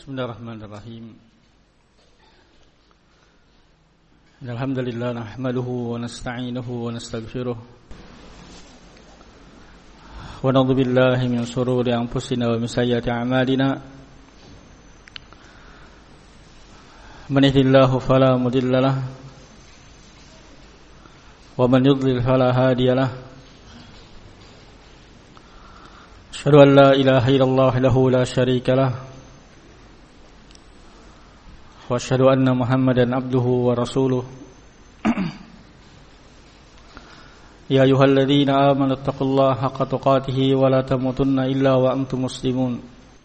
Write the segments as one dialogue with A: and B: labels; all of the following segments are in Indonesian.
A: Bismillahirrahmanirrahim. Alhamdulillah nahmaduhu wa nasta'inuhu wa nastaghfiruh. Wa na'udzu billahi min shururi anfusina wa min sayyiati a'malina. Man yahdihillahu fala mudilla lahu wa man yudlil fala hadiya lahu. Asyhadu an la ilaha illallah wahdahu la syarika lahu. Wa asyhadu anna Muhammadan abduhu wa rasuluh. Ya ayyuhalladzina amanu taqullaha haqqa tuqatih wa la tamutunna illa wa antum muslimun.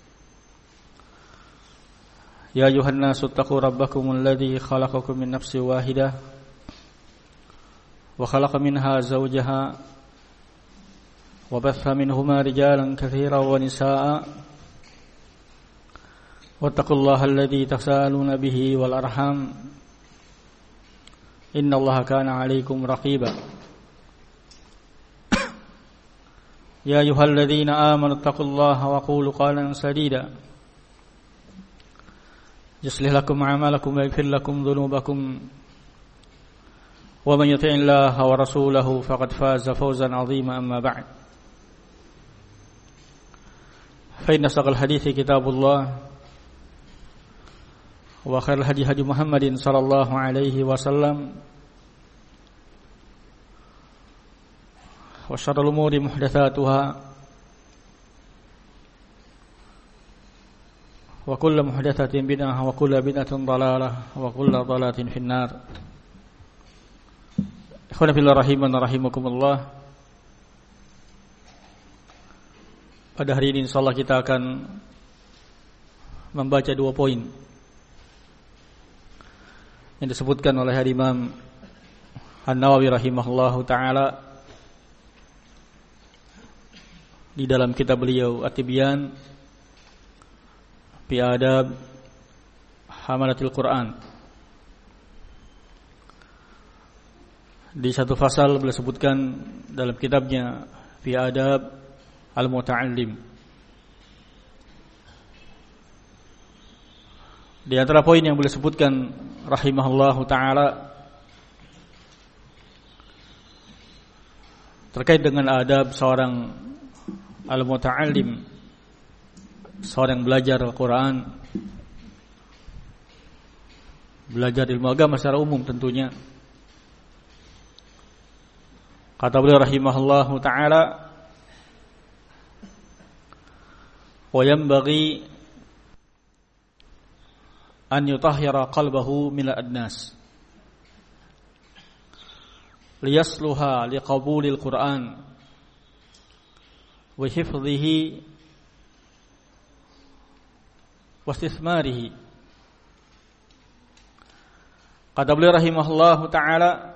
A: Ya ayyuhan nasu taqu rabbakumul ladzi khalaqakum min nafsin wahidah wa khalaqa minha zawjaha wa batha minhuma rijalan katsiran wa nisaa'a. Wattaqullaha alladzi tasaaluna bihi wal arham innallaha kana 'alaikum raqiba. Ya ayyuhalladzina amanu taqullaha wa qulu qawlan sadida yuslih lakum a'malakum wa yaghfir lakum dhunubakum wa man yuti'illaha wa rasulahu faqad faza fawzan 'azima amma ba'd. Fa inna asdaqal hadithi kitabullah wa khairul hadi hadi Muhammadin sallallahu alaihi wasallam wa syarrul umuri muhdatsatuha wa kullu muhdatsatin bid'ah wa kullu bid'atin dhalalah wa kullu dhalalatin finnar. Ikhwan fillah rahiman rahimakumullah. Pada hari ini insyaallah kita akan membaca 2 poin yang disebutkan oleh Imam An-Nawawi rahimahullahu taala di dalam kitab beliau At-Tibyan fi Adab Hamalatil Quran. Di satu fasal beliau sebutkan dalam kitabnya fi Adab Al-Muta'allim. Di antara poin yang boleh sebutkan rahimahullahu ta'ala terkait dengan adab seorang al-muta'allim, seorang belajar Al-Quran, belajar ilmu agama secara umum tentunya. Kata beliau rahimahullahu ta'ala, wa yanbaghi an yutahhira qalbahu min al-adnas liyasluha liqabulil Qur'an wa hifdhihi wa istithmarihi. Kata beliau rahimahullahu ta'ala,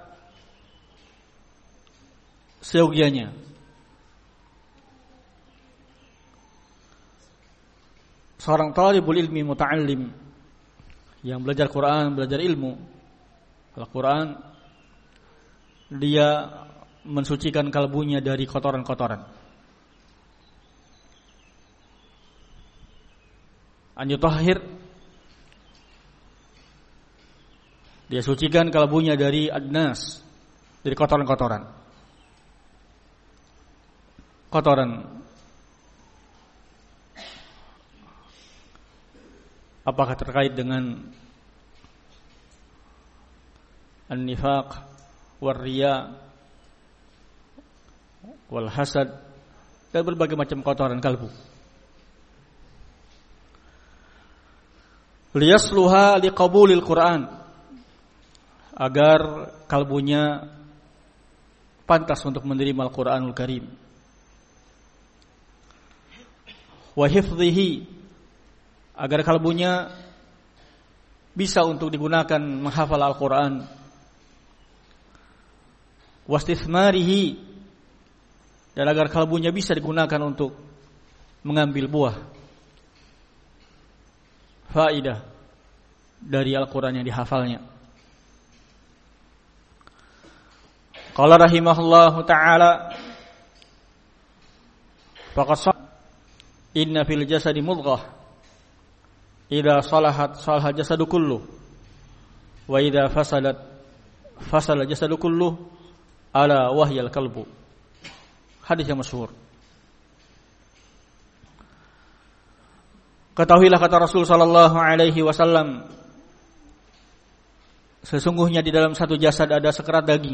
A: seyogyanya seorang talibul ilmi muta'allim yang belajar Quran, belajar ilmu Al-Quran, dia mensucikan kalbunya dari kotoran-kotoran. An yutahhir, dia sucikan kalbunya dari adnas, dari kotoran-kotoran. Kotoran apakah terkait dengan an-nifaq war-riya wal hasad dan berbagai macam kotoran kalbu. Liyasluha liqabulil Quran, agar kalbunya pantas untuk menerima Al-Quranul Karim. Wa hifdhihi, agar kalbunya bisa untuk digunakan menghafal Al-Quran. Wastithmarihi, dan agar kalbunya bisa digunakan untuk mengambil buah faidah dari Al-Quran yang dihafalnya. Qala rahimahullahu ta'ala, faqad inna fil jasadi mudghah idza salahat salaha jasadu kulluh wa idza fasadat fasala jasadu kulluh ala wahyal qalbu. Hadis yang masyhur. Ketahuilah kata Rasul sallallahu alaihi wasallam, sesungguhnya di dalam satu jasad ada sekerat daging.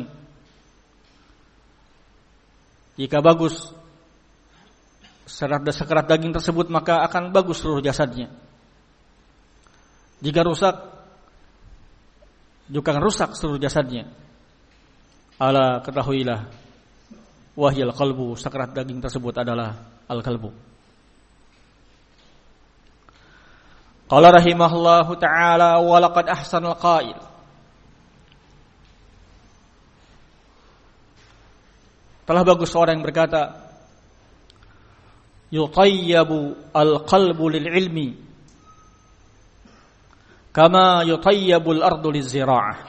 A: Jika bagus sekerat daging tersebut, maka akan bagus seluruh jasadnya. Jika rusak, juga akan rusak seluruh jasadnya. Ala ketahuilah, wahyal qalbu, sekerat daging tersebut adalah al-qalbu. Qala rahimahullahu ta'ala wa laqad ahsanal qail. Telah bagus seorang yang berkata, yutayyabu al-qalbu lil ilmi kama yutayyabu al-ardu liz-zira'ah.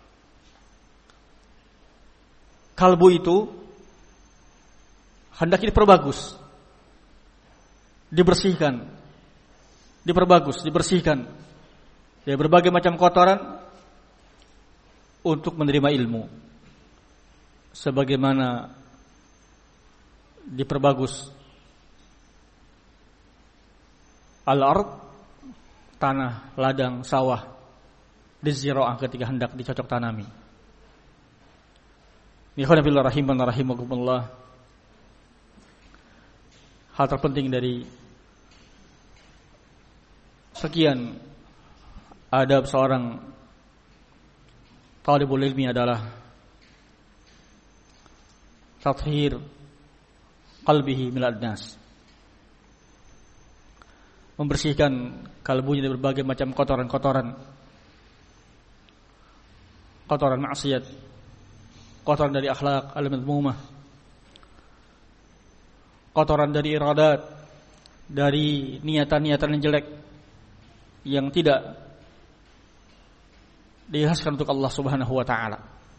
A: Kalbu itu hendak diperbagus, dibersihkan, diperbagus, dibersihkan dari berbagai macam kotoran untuk menerima ilmu, sebagaimana diperbagus al-ard, tanah, ladang, sawah, dizira'ah ketika hendak dicocok tanami. Ikhwan fillah rahiman rahimakumullah. Hal terpenting dari sekian adab seorang talibul ilmi adalah tathhir qalbihi minal nas, membersihkan kalbunya dari berbagai macam kotoran-kotoran, kotoran maksiat, kotoran dari akhlak al-madmumah, kotoran dari iradat, dari niatan-niatan yang jelek yang tidak diikhlaskan untuk Allah Subhanahu wa taala.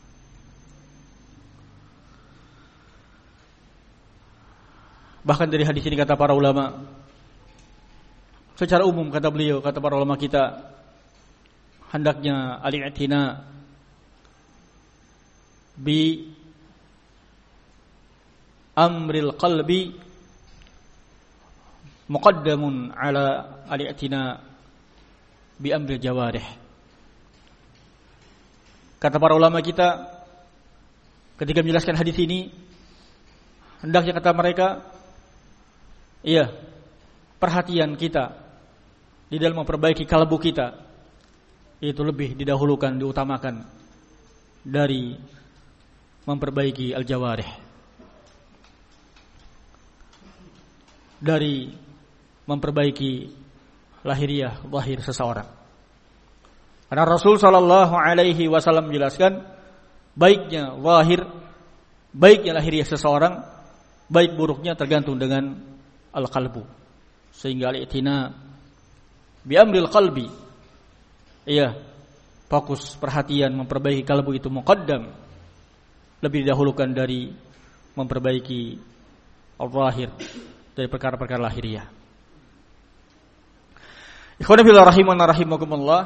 A: Bahkan dari hadis ini kata para ulama, secara umum kata beliau, kata para ulama kita, hendaknya al-i'tina bi amril qalbi muqaddamun ala al-i'tina bi amril jawarih. Kata para ulama kita ketika menjelaskan hadis ini, hendaknya kata mereka, iya, perhatian kita di dalam memperbaiki kalbu kita itu lebih didahulukan, diutamakan dari memperbaiki al-jawarih, dari memperbaiki lahiriah, zahir seseorang. Karena Rasul sallallahu alaihi wasallam menjelaskan baiknya zahir, baiknya lahiriah seseorang, baik buruknya tergantung dengan al-qalbu. Sehingga al-i'tina bi amril qalbi, iya, fokus perhatian memperbaiki kalbu itu muqaddam, lebih didahulukan dari memperbaiki al-zahir, dari perkara-perkara lahiriah. Ikhwan fillah rahimana rahimakumullah.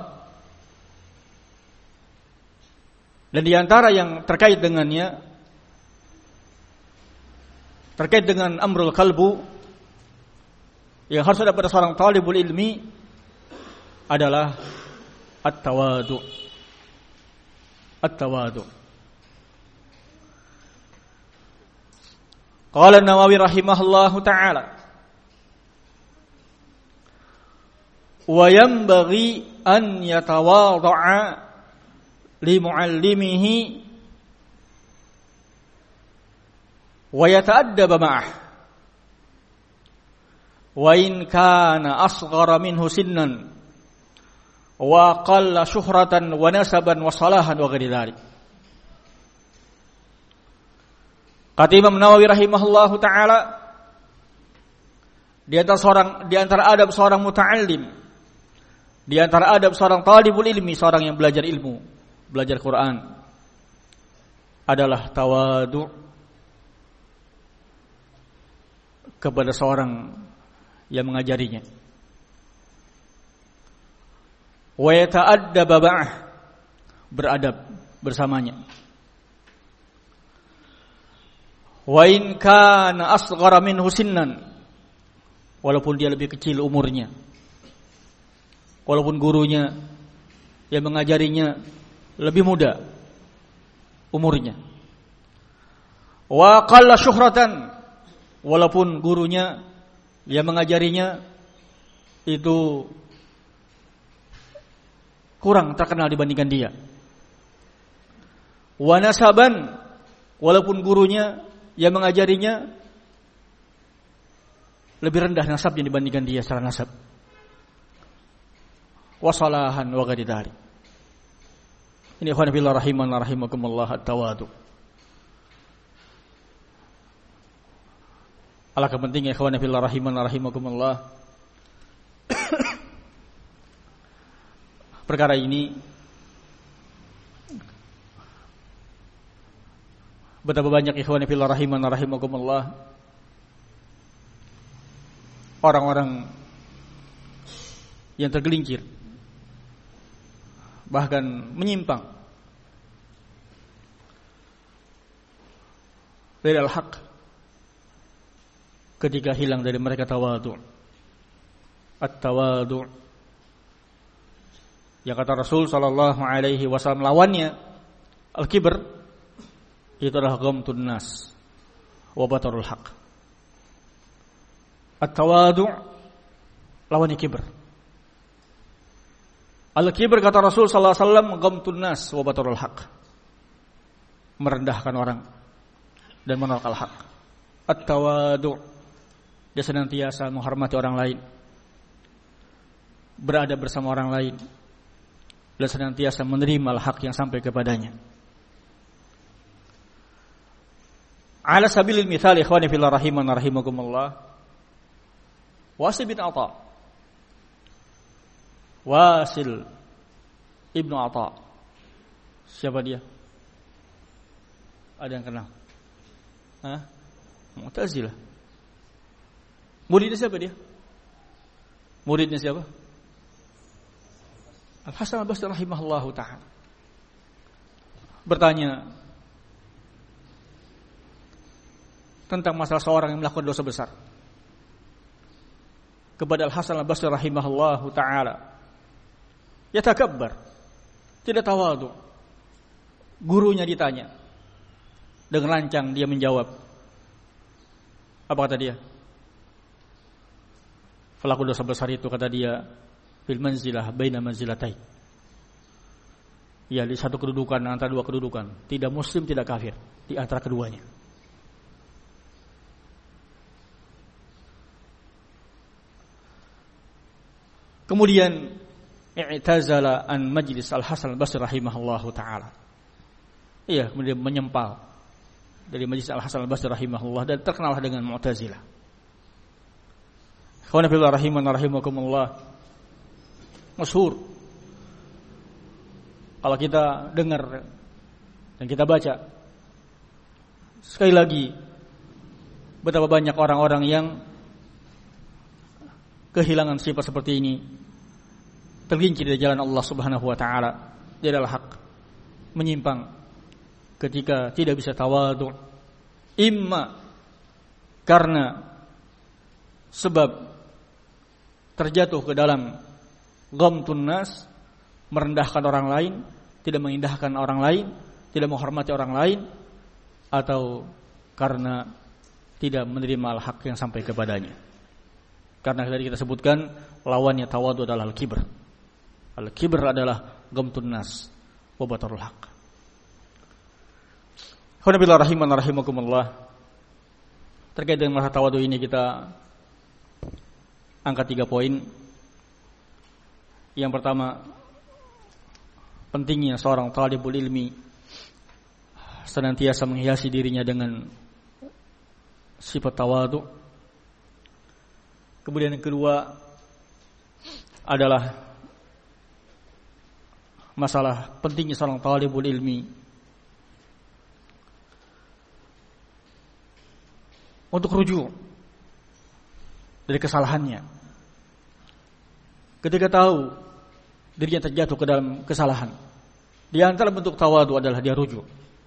A: Dan di antara yang terkait dengannya, terkait dengan amrul qalbu yang harus ada pada seorang talibul ilmi adalah at-tawadu. At-tawadu. Qala an-Nawawi rahimahullahu ta'ala, wa yanbaghi an yatawadha'a li muallimihi wa yata'addaba ma'ah wa in kana asghara minhu sinnan wa aqalla syuhratan wa nasaban wa salahan wa ghairi dzalik. Kata Imam Nawawi rahimahullahu taala, di antara adab seorang muta'allim, di antara adab seorang talibul ilmi, seorang yang belajar ilmu, belajar Quran, adalah tawadu kepada seorang yang mengajarinya. wa yata'addaba ba'ah, beradab bersamanya. Wa in kana asghara minhu sinnan, walaupun dia lebih kecil umurnya, walaupun gurunya yang mengajarinya lebih muda umurnya. Wa qalla syuhratan, walaupun gurunya yang mengajarinya itu kurang terkenal dibandingkan dia. Wa nasaban, walaupun gurunya yang mengajarinya lebih rendah nasabnya dibandingkan dia secara nasab. Wa salahan wa ghairi dzalik. Ini ikhwan fillah rahiman rahimakumullah at-tawadu. Alangkah pentingnya ikhwan fillah rahiman rahimakumullah perkara ini. Betapa banyak ikhwan fillah rahiman rahimakumullah orang-orang yang tergelincir, bahkan menyimpang dari al-haq ketika hilang dari mereka tawadu. At-tawadu, yang kata Rasul sallallahu alaihi wasallam lawannya al-kibr, itu adalah ghamtun nas wa batarul haq. At-tawadu lawannya kibr. Al-kibr kata Rasul sallallahu alaihi wasallam ghamtun nas wa batarul haq, merendahkan orang dan menolak al-haq. At-tawadu, dia senantiasa menghormati orang lain, berada bersama orang lain, dan senantiasa menerima al-haq yang sampai kepadanya. Ala sabilil mithal ikhwani fillah rahiman rahimakumullah, Wasil bin Atha, Wasil ibnu Atha. Siapa dia? Ada yang kenal? Mu'tazilah. Muridnya siapa dia? Muridnya siapa? Al-Hasan al-Basri rahimahullahu ta'ala bertanya tentang masalah seorang yang melakukan dosa besar kepada Al-Hasan al-Basri rahimahullahu ta'ala. Yatakabbar, tidak tawadhu. Gurunya ditanya, dengan lancang dia menjawab. Apa kata dia? Pelaku dosa besar itu, kata dia, fil manzilah baina manzilatain, ya, di satu kedudukan antara dua kedudukan, tidak muslim tidak kafir, di antara keduanya. Kemudian i'tazala an majlis Al-Hasan al-Basri rahimahullahu ta'ala. Iya, kemudian menyempal dari majlis Al-Hasan al-Basri rahimahullah dan terkenal dengan Mu'tazilah. Ikhwan fillah rahiman rahimakumullah, masyhur kalau kita dengar dan kita baca sekali lagi betapa banyak orang-orang yang kehilangan sifat seperti ini, tergelincir dari jalan Allah Subhanahu wa taala, dia adalah hak, menyimpang ketika tidak bisa tawadhu, imma karena sebab terjatuh ke dalam ghamtun nas, merendahkan orang lain, tidak mengindahkan orang lain, tidak menghormati orang lain, atau karena tidak menerima al-haq yang sampai kepadanya. Karena tadi kita sebutkan lawannya tawadhu adalah al-kibr. Al-kibr adalah ghamtun nas wa batarul haq. Alhamdulillah rahiman rahimakumullah. Terkait dengan masalah tawadhu ini kita angkat 3 poin. Yang pertama, pentingnya seorang talibul ilmi senantiasa menghiasi dirinya dengan sifat tawadhu. Kemudian yang kedua adalah masalah pentingnya seorang talibul ilmi untuk rujuk dari kesalahannya. Ketika tahu dirinya terjatuh ke dalam kesalahan. Di antara bentuk tawadu adalah dia rujuk.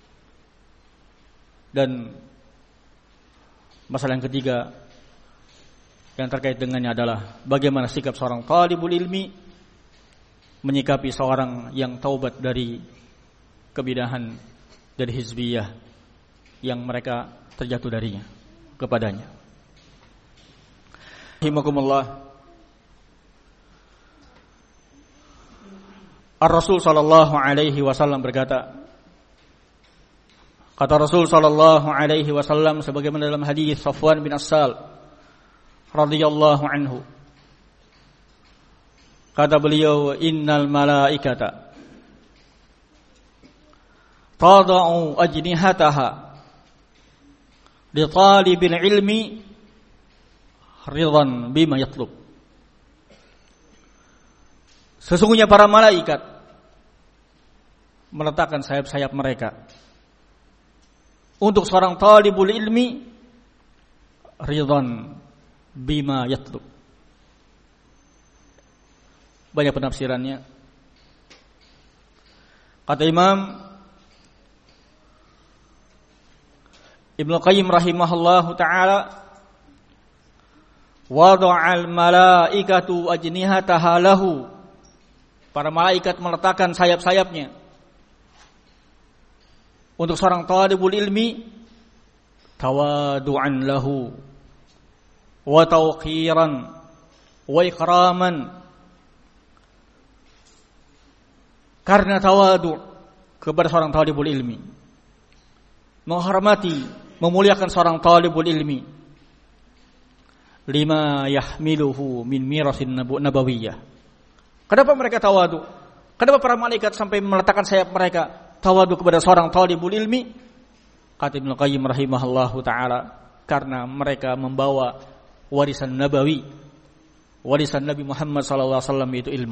A: Dan masalah yang ketiga yang terkait dengannya adalah bagaimana sikap seorang talibul ilmi menyikapi seorang yang taubat dari kebidahan, dari hizbiyah yang mereka terjatuh darinya kepadanya. Rahimakumullah. Ar-Rasul sallallahu alaihi wasallam berkata, kata Rasul sallallahu alaihi wasallam sebagaimana dalam hadis Safwan bin Assal radhiyallahu anhu, kata beliau, innal malaikata tada'u ajnihataha li talibil ilmi ridhan bima yatlub. Sesungguhnya para malaikat meletakkan sayap-sayap mereka untuk seorang talibul ilmi ridhan bima yatlub. Banyak penafsirannya. Kata Imam Ibnu Qayyim rahimahullahu ta'ala, wada'al malaikatu ajnihataha lahu. Para malaikat meletakkan sayap-sayapnya untuk seorang talibul ilmi tawadu'an lahu wa tawqiran wa ikraman. Karena tawadu kepada seorang talibul ilmi, menghormati, memuliakan seorang talibul ilmi, lima yahmiluhu min mirasin nabawiyah. Kenapa mereka tawadu? Kenapa para malaikat sampai meletakkan sayap mereka tawadu kepada seorang talibul ilmi? Kata Ibnu Qayyim rahimahullahu ta'ala, karena mereka membawa warisan nabawi, warisan Nabi Muhammad sallallahu alaihi wasallam, yaitu ilmu.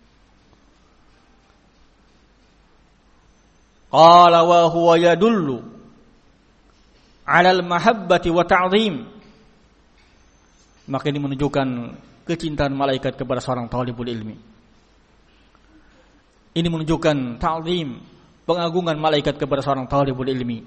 A: Qala wa huwa yadullu 'ala al-mahabbati wa ta'zim. Maka ini menunjukkan kecintaan malaikat kepada seorang talibul ilmi. Ini menunjukkan ta'zim, pengagungan malaikat kepada seorang talibul ilmi.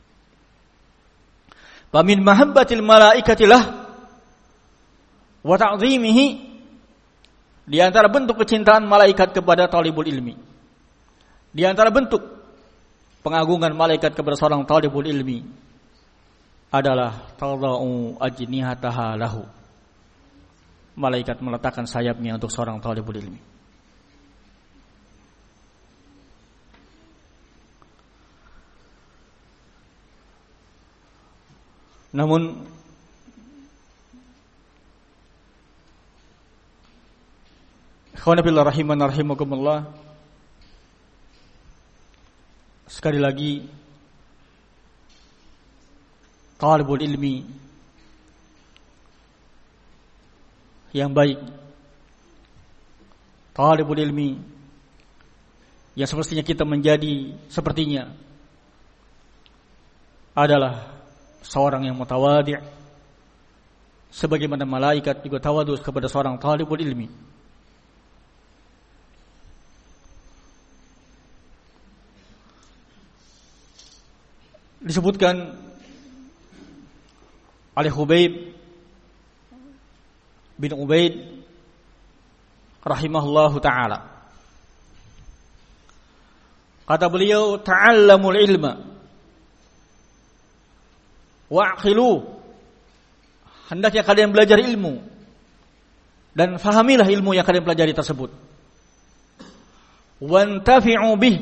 A: Fa min mahabbatil malaikatilah wa ta'zimihi, di antara bentuk kecintaan malaikat kepada talibul ilmi, di antara bentuk pengagungan malaikat kepada seorang talibul ilmi adalah tadau ajnihataha lahu. Malaikat meletakkan sayapnya untuk seorang talibul ilmi. Namun ikhwan fillah rahiman rahimakumullah, sekali lagi talibul ilmi yang baik, talibul ilmi yang semestinya kita menjadi sepertinya adalah seorang yang mutawadi', sebagaimana malaikat juga tawadu kepada seorang talibul ilmi. Disebutkan oleh Khubayb bin Ubaid rahimahullahu ta'ala, kata beliau, ta'allamul ilma wa'qilu, hendaknya kalian belajar ilmu dan fahamilah ilmu yang kalian pelajari tersebut. Wantafi'u bih,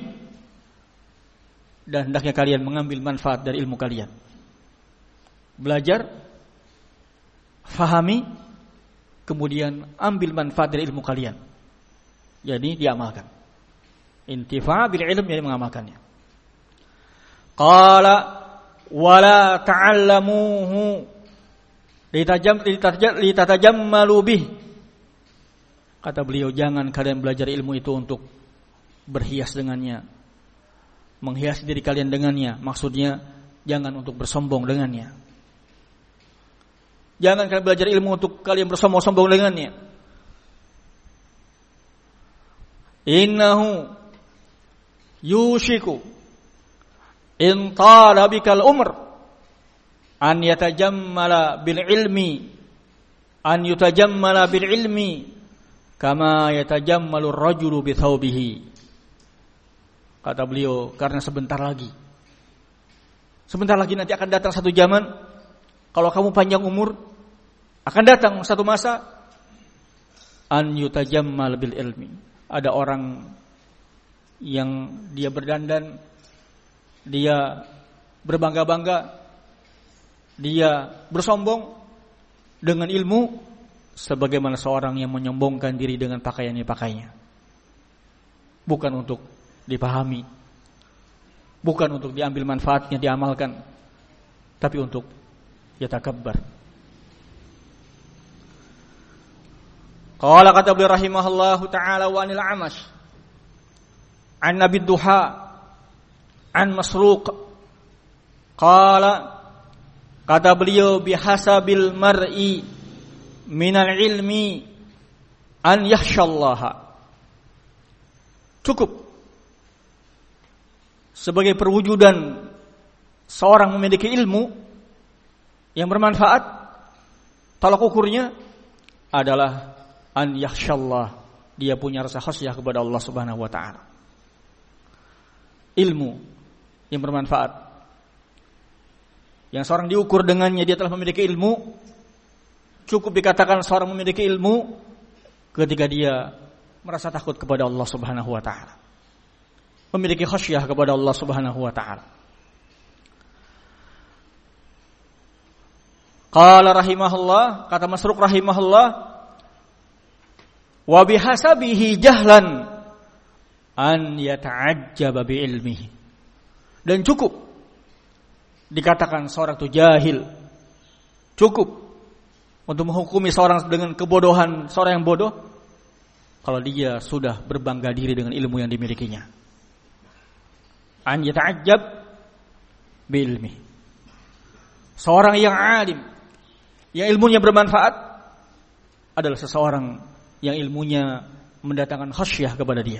A: dan hendaknya kalian mengambil manfaat dari ilmu kalian. Belajar, fahami, kemudian ambil manfaat dari ilmu kalian. Jadi diamalkan. Intifa' bil ilm, yani mengamalkannya. Qala wala ta'allamuhu litajammalu bih. Kata beliau, jangan kalian belajar ilmu itu untuk berhias dengannya, menghias diri kalian dengannya. Maksudnya jangan untuk bersombong dengannya. Jangan kalian belajar ilmu untuk kalian bersombong-sombong dengannya. innahu yushiku in tala bikal umr an yutajammala bil ilmi kama yatajammalu ar-rajulu bi thawbihi. Kata beliau, karena sebentar lagi nanti akan datang satu zaman, kalau kamu panjang umur, akan datang satu masa an yutajammal bil ilmi. Ada orang yang dia berdandan, dia berbangga-bangga, dia bersombong dengan ilmu sebagaimana seorang yang menyombongkan diri dengan pakaian yang dipakainya. Bukan untuk dipahami, bukan untuk diambil manfaatnya, diamalkan, tapi untuk yatakabbar. Qala kata beliau rahimahullahu ta'ala wa anil Amash an Nabi Duha an Masruq qala kata beliau bihasabil mar'i minal ilmi an yakhshallaha. Cukup sebagai perwujudan seorang memiliki ilmu yang bermanfaat, tolak ukurnya adalah an yakhshallah, dia punya rasa khasyah kepada Allah Subhanahu wa taala. Ilmu yang bermanfaat yang seorang diukur dengannya dia telah memiliki ilmu, cukup dikatakan seorang memiliki ilmu ketika dia merasa takut kepada Allah Subhanahu wa taala, memiliki khasyah kepada Allah Subhanahu wa taala. Qala rahimahullah, kata Masruq rahimahullah, wa bihasabihi jahlan an yata'ajjaba bi ilmihi. Dan cukup dikatakan seorang itu jahil, cukup untuk menghukumi seorang dengan kebodohan seorang yang bodoh kalau dia sudah berbangga diri dengan ilmu yang dimilikinya. An yata'ajjab bi ilmihi. Seorang yang alim, yang ilmunya bermanfaat adalah seseorang yang ilmunya mendatangkan khasyah kepada dia.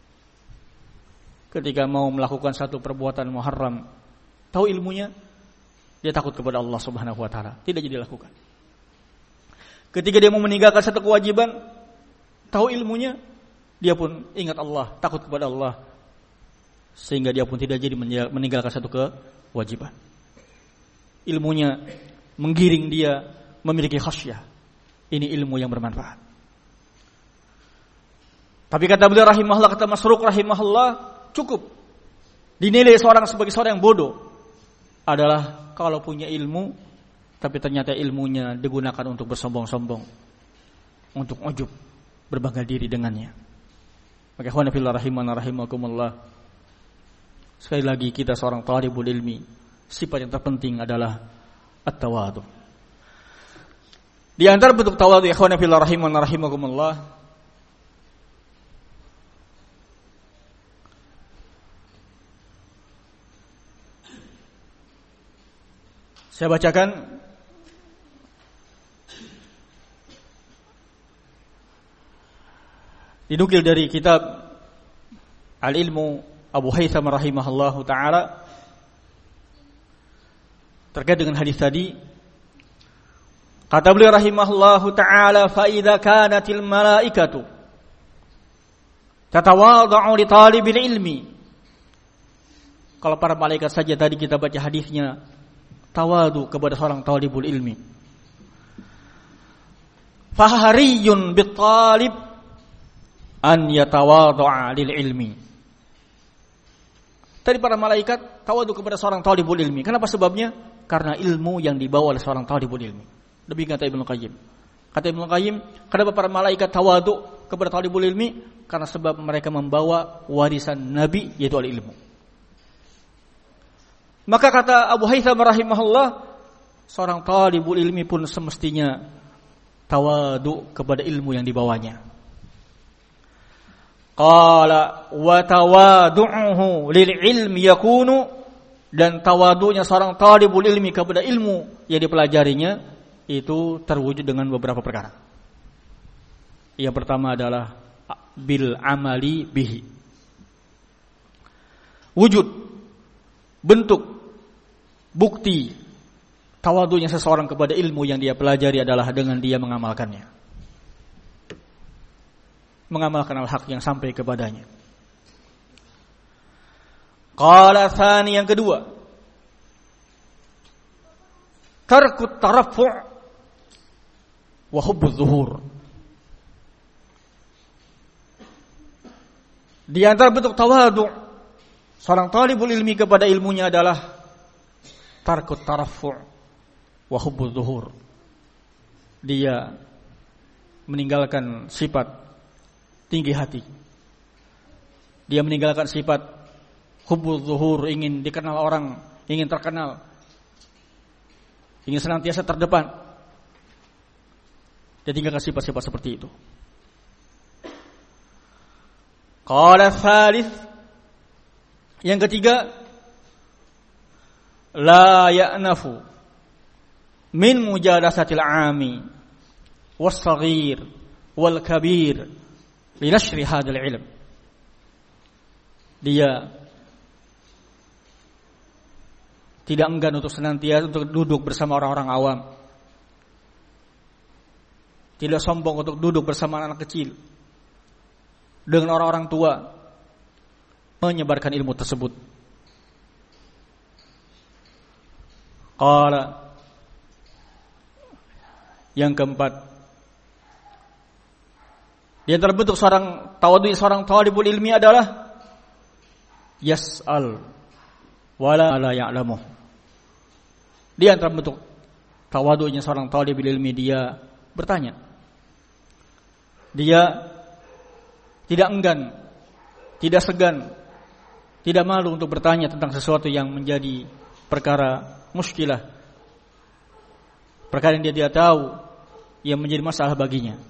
A: Ketika mau melakukan satu perbuatan muharram, tahu ilmunya, dia takut kepada Allah Subhanahu wa taala, tidak jadi lakukan. Ketika dia mau meninggalkan satu kewajiban, tahu ilmunya, dia pun ingat Allah, takut kepada Allah, sehingga dia pun tidak jadi meninggalkan satu kewajiban. Ilmunya menggiring dia memiliki khasyah. Ini ilmu yang bermanfaat. Tapi kata beliau rahimahullah, kata Masruq rahimahullah, cukup dinilai seorang sebagai seorang yang bodoh adalah kalau punya ilmu tapi ternyata ilmunya digunakan untuk bersombong-sombong, untuk ujub, berbangga diri dengannya. Maka ikhwan fillah rahimana rahimakumullah, sekali lagi kita seorang talibul ilmi, sifat yang terpenting adalah at-tawadhu. Di antara bentuk tawadhu ikhwan fillah rahimana rahimakumullah, saya bacakan dinukil dari kitab Al-Ilmu Abu Haytham rahimahullahu ta'ala terkait dengan hadis tadi. Kata beliau rahimahullahu ta'ala, fa idza kanatil malaikatu tatawadhu li talibil ilmi. Kalau para malaikat saja tadi kita baca hadisnya tawadu kepada seorang talibul ilmi, fahariyun bit talib an yatawadhu'a lil ilmi. Tadi para malaikat tawadu kepada seorang talibul ilmi. Kenapa sebabnya? Karena ilmu yang dibawa oleh seorang talibul ilmi. Lebih kata Ibnu Qayyim. Kata Ibnu Qayyim, kenapa para malaikat tawadu kepada talibul ilmi? Karena sebab mereka membawa warisan Nabi, yaitu al-ilmu. Maka kata Abu Haytham rahimahullah, seorang talibul ilmi pun semestinya tawadu kepada ilmu yang dibawanya. Qala wa tawadu'uhu lil ilmi yakunu, dan tawadunya seorang talibul ilmi kepada ilmu yang dipelajarinya itu terwujud dengan beberapa perkara. Yang pertama adalah bil amali bihi. Wujud, bentuk, bukti tawadunya seseorang kepada ilmu yang dia pelajari adalah dengan dia mengamalkannya. Mengamalkan al-haq yang sampai kepadanya. Qala tsani, yang kedua, tarkut tarafu' wa hubbuz zuhur. Di antara bentuk tawadu seorang talibul ilmi kepada ilmunya adalah tarkut tarafu' wa hubbuz zuhur. Dia meninggalkan sifat tinggi hati. Dia meninggalkan sifat hubbuz zuhur, ingin dikenal orang, ingin terkenal, ingin senantiasa terdepan. Dia tinggalkan sifat-sifat seperti itu. Qala tsalits, yang ketiga, la ya'nafu min mujalasatil 'ami was-shaghir wal kabir li nashri hadzal ilm. Dia tidak enggan untuk senantiasa untuk duduk bersama orang-orang awam. Tidak sombong untuk duduk bersama anak kecil, dengan orang-orang tua, menyebarkan ilmu tersebut. Qala, yang keempat, di antara bentuk seorang tawadhu, seorang talibul ilmi adalah yas'al wala la ya'lamu. Di antara bentuk tawadhunya seorang talibul ilmi, dia bertanya. Dia tidak enggan, tidak segan, tidak malu untuk bertanya tentang sesuatu yang menjadi perkara muskilah, perkara yang dia tidak tahu, yang menjadi masalah baginya.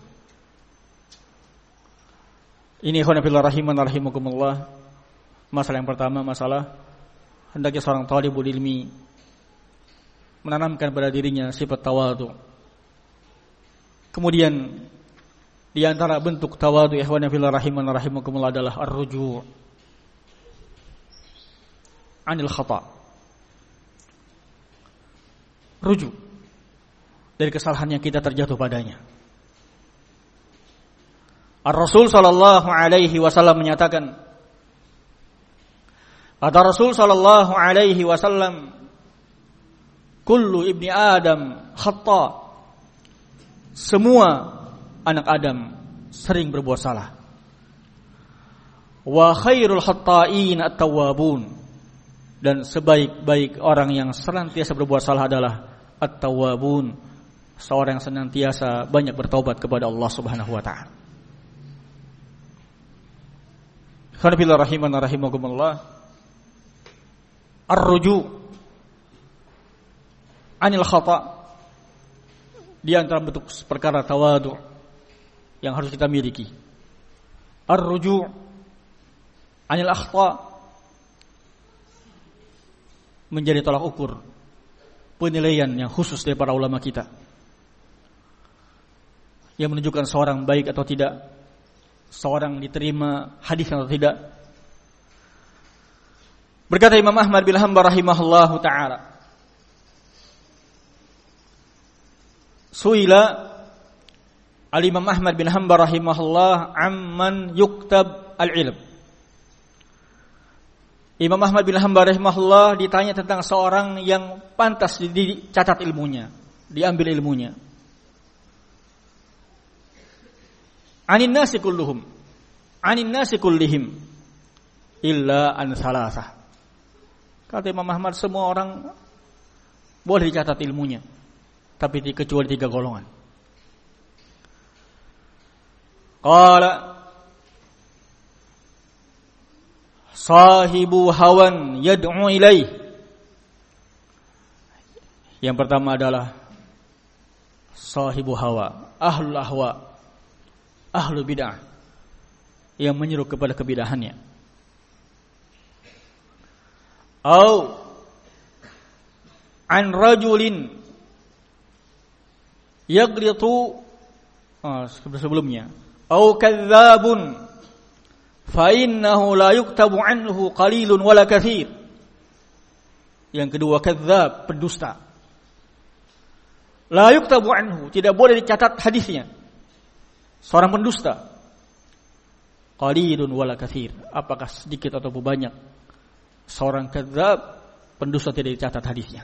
A: Ini ikhwan fillah rahiman rahimakumullah. Masalah yang pertama, masalah hendaknya seorang talibul ilmi menanamkan pada dirinya sifat tawadhu. Kemudian di antara bentuk tawadhu ikhwan fillah rahiman rahimakumullah adalah ar-ruju' anil khata'. Rujuk dari kesalahan yang kita terjatuh padanya. Ar-Rasul sallallahu alaihi wasallam menyatakan, kata Rasul sallallahu alaihi wasallam, kullu ibni Adam khata'. Semua anak Adam sering berbuat salah. Wa khairul khata'in at-tawwabun. Dan sebaik-baik orang yang senantiasa berbuat salah adalah at-tawwabun, seorang yang senantiasa banyak bertaubat kepada Allah Subhanahu wa taala. Khairullahi rahiman rahimakumullah. Ar-ruju' anil khata', di antara bentuk perkara tawadhu yang harus kita miliki. Ar-ruju' anil akhta' menjadi tolak ukur penilaian yang khusus dari para ulama kita, yang menunjukkan seorang baik atau tidak, seorang diterima hadis atau tidak. Berkata Imam Ahmad bin Hanbal rahimahullahu ta'ala, suila al-Imam Ahmad bin Hanbal rahimahullah amman yuktab al-ilm. Imam Ahmad bin Hanbal rahimahullah ditanya tentang seorang yang pantas dicatat ilmunya, diambil ilmunya. Anin nasi kulluhum, anin nasi kullihim illa an salasah. Kata Imam Ahmad, semua orang boleh dicatat ilmunya, tapi kecuali 3 golongan. Qala sahibu hawan yad'u ilaih. Yang pertama adalah sahibu hawa, ahlul ahwa, ahlul bid'ah, yang menyeru kepada kebidahannya. Au an rajulin yaglitu, sebelumnya, au kadzabun fa innahu la yuktabu anhu qalilun wala katsir. Yang kedua, kadzdzab, pendusta. La yuktabu anhu, tidak boleh dicatat hadisnya. Seorang pendusta. Qalilun wala katsir, apakah sedikit ataupun banyak. Seorang kadzdzab, pendusta, tidak dicatat hadisnya.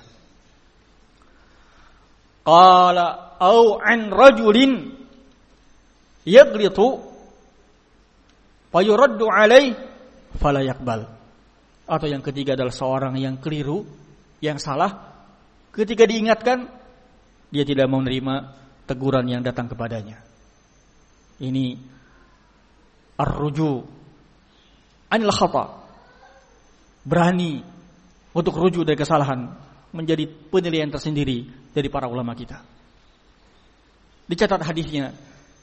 A: Qala au an rajulin yaghlitu fa yuraddu alaih fala yaqbal. Atau yang ketiga adalah seorang yang keliru, yang salah, ketika diingatkan dia tidak mau menerima teguran yang datang kepadanya. Ini ar-ruju anil khata. Berani untuk rujuk dari kesalahan menjadi penilaian tersendiri dari para ulama kita. Dicatat hadisnya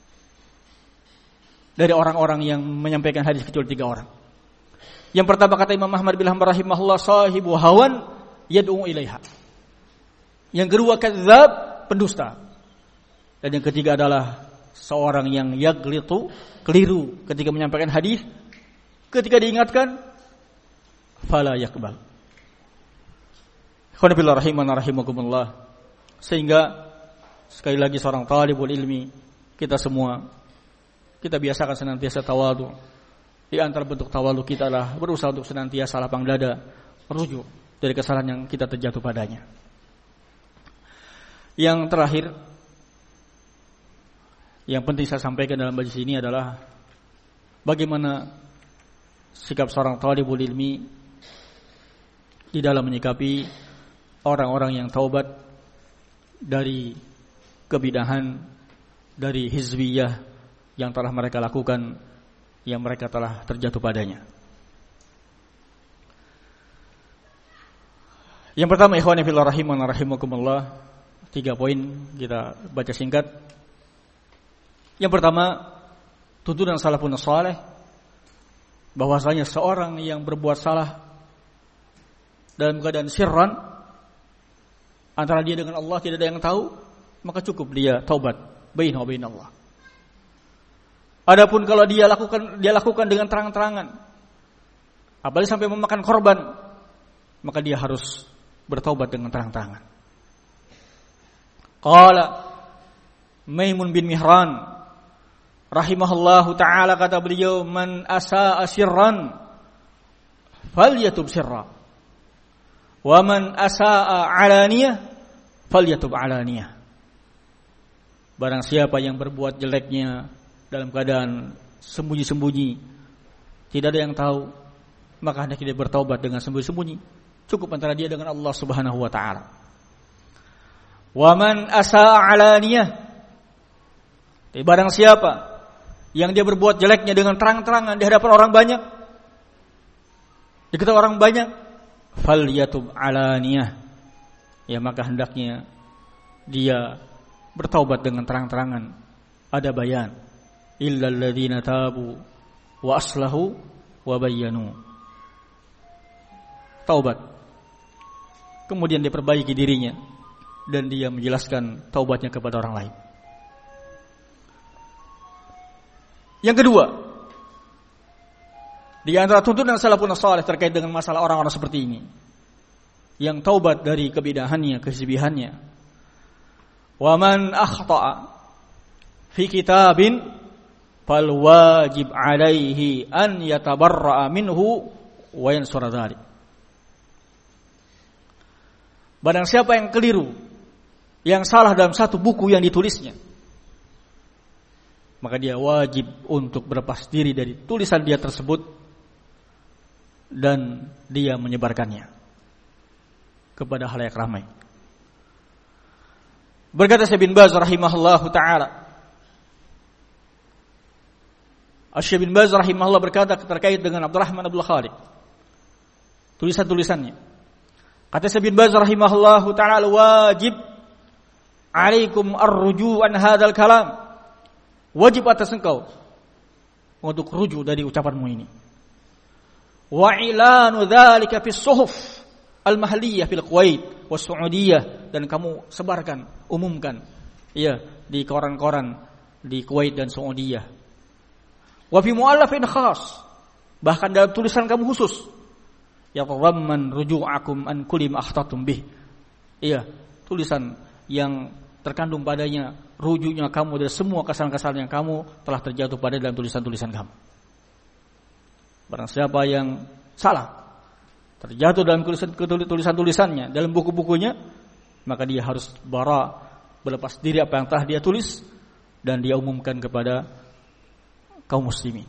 A: dari orang-orang yang menyampaikan hadis kecuali 3 orang. Yang pertama kata Imam Ahmad bin Hanbal rahimahullah, sahibu hawan yad'u ilaiha. Yang kedua, kadzdzab, pendusta. Dan yang ketiga adalah seorang yang yaglitu, keliru ketika menyampaikan hadis, ketika diingatkan fala yaqbal. Khonafillah rahimana rahimakumullah. Sehingga sekali lagi seorang talibul ilmi, kita semua, kita biasakan senantiasa tawadhu. Di antara bentuk tawadhu kita adalah berusaha untuk senantiasa lapang dada, merujuk dari kesalahan yang kita terjatuh padanya. Yang terakhir, yang penting saya sampaikan dalam majlis ini adalah bagaimana sikap seorang talibul ilmi di dalam menyikapi orang-orang yang taubat dari kebidahan, dari hizbiyah yang telah mereka lakukan, yang mereka telah terjatuh padanya. Yang pertama, ikhwani fillah rahimana rahimakumullah, 3 poin kita baca singkat. Yang pertama, tuntunan salafun saleh bahwasanya seorang yang berbuat salah dalam keadaan sirran, antara dia dengan Allah tidak ada yang tahu, maka cukup dia taubat bainahu wa bain Allah. Adapun kalau dia lakukan dengan terang-terangan, apalagi sampai memakan korban, maka dia harus bertaubat dengan terang-terangan. Qala Maimun bin Mihran rahimahullahu ta'ala, kata beliau, man asa'a sirran falyatub sirra wa man asa'a alaniyah falyatub alaniyah. Barang siapa yang berbuat jeleknya dalam keadaan sembunyi-sembunyi, tidak ada yang tahu, maka hendaknya dia bertaubat dengan sembunyi-sembunyi. Cukup antara dia dengan Allah Subhanahu wa ta'ala. Wa man asa'a alaniyah, barang siapa yang dia berbuat jeleknya dengan terang-terangan di hadapan orang banyak, diketahui orang banyak, falyatub alaniyah, ya maka hendaknya dia bertaubat dengan terang-terangan. Ada bayan, illal ladzina tabu wa aslahu wa bayyanu. Taubat, kemudian dia perbaiki dirinya dan dia menjelaskan taubatnya kepada orang lain. Yang kedua, di antara tuntunan salafun saleh terkait dengan masalah orang-orang seperti ini yang taubat dari kebidahannya, kehizbihannya, wa man akhta'a fi kitabin fal wajib alaihi an yatabarra'a minhu wa yansura dzalik. Barang siapa yang keliru, yang salah dalam satu buku yang ditulisnya, maka dia wajib untuk berlepas diri dari tulisan dia tersebut dan dia menyebarkannya kepada khalayak ramai. Berkata Syekh bin Baz rahimahullahu ta'ala, Syekh bin Baz rahimahullah berkata terkait dengan Abdurrahman Abdul Khaliq, tulisan-tulisannya. Kata Syekh bin Baz rahimahullahu ta'ala, wajib alaikum ar-ruju' an hadzal kalam. Wajib atas engkau untuk rujuk dari ucapanmu ini. Wa ilanu dzalika fi suhuf al-mahliyah fil Kuwait was Saudiyah, dan kamu sebarkan, umumkan ya di koran-koran di Kuwait dan Saudiyah. Wa fi mu'allafin khas, bahkan dalam tulisan kamu khusus, yatadamman ruju'akum an kulli ma akhtatum bih. Iya, tulisan yang terkandung padanya rujuknya kamu dari semua kesalahan-kesalahan yang kamu telah terjatuh pada dalam tulisan-tulisan kamu. Barang siapa yang salah terjatuh dalam tulisan-tulisannya, dalam buku-bukunya, maka dia harus berlepas diri apa yang telah dia tulis dan dia umumkan kepada kaum muslimin.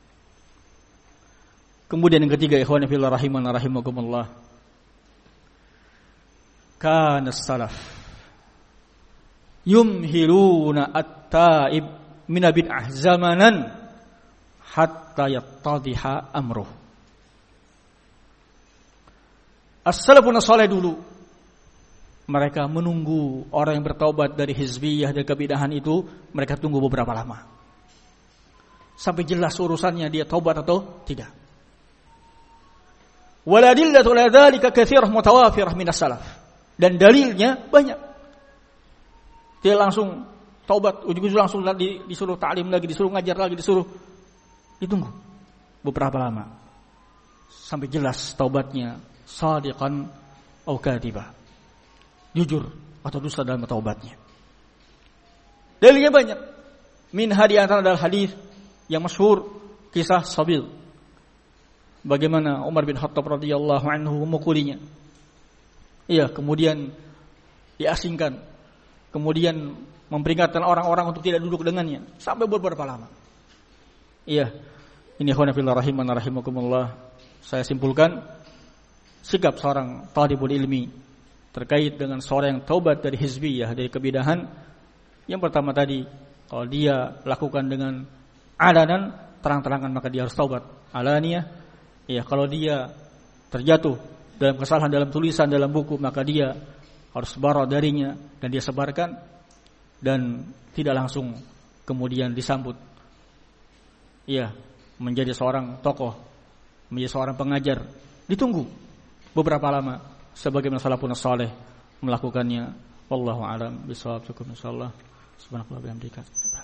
A: Kemudian yang ketiga, ikhwan fillah rahimana rahimakumullah, kana salaf yumhiluna at-taib min bid'ah zamanan hatta yattadhiha amruh. As-salafun salih dulu, mereka menunggu orang yang bertaubat dari hizbiyah dan kebidahan itu, mereka tunggu beberapa lama sampai jelas urusannya dia taubat atau tidak. Waladillatu ala dzalika katsirah mutawafirah minas salaf, dan dalilnya banyak. Dia langsung taubat, ujung-ujung langsung disuruh ta'lim lagi, disuruh ngajar lagi, disuruh ditunggu beberapa lama sampai jelas taubatnya shadiqan aw kadhiba, jujur atau dusta dalam taubatnya. Dalilnya banyak. Min hadi antara adalah hadis yang masyhur, kisah Sabil, bagaimana Umar bin Khattab radhiyallahu anhu memukulinya. Iya, kemudian diasingkan, kemudian memperingatkan orang-orang untuk tidak duduk dengannya sampai beberapa lama. Iya, ini ikhwan fillah rahimana rahimakumullah, saya simpulkan sikap seorang talibul ilmi terkait dengan seorang yang taubat dari hizbiyah, dari kebidahan. Yang pertama tadi, kalau dia lakukan dengan alanan, terang-terangan, maka dia harus taubat alaniyah. Ya, kalau dia terjatuh dalam kesalahan dalam tulisan, dalam buku, maka dia harus bara darinya dan dia sebarkan, dan tidak langsung kemudian disambut. Ya, menjadi seorang tokoh, menjadi seorang pengajar, ditunggu beberapa lama sebagaimana salafun saleh melakukannya. Wallahu a'lam bishawab. Cukup insyaallah. Subhanallah wa bihamdika.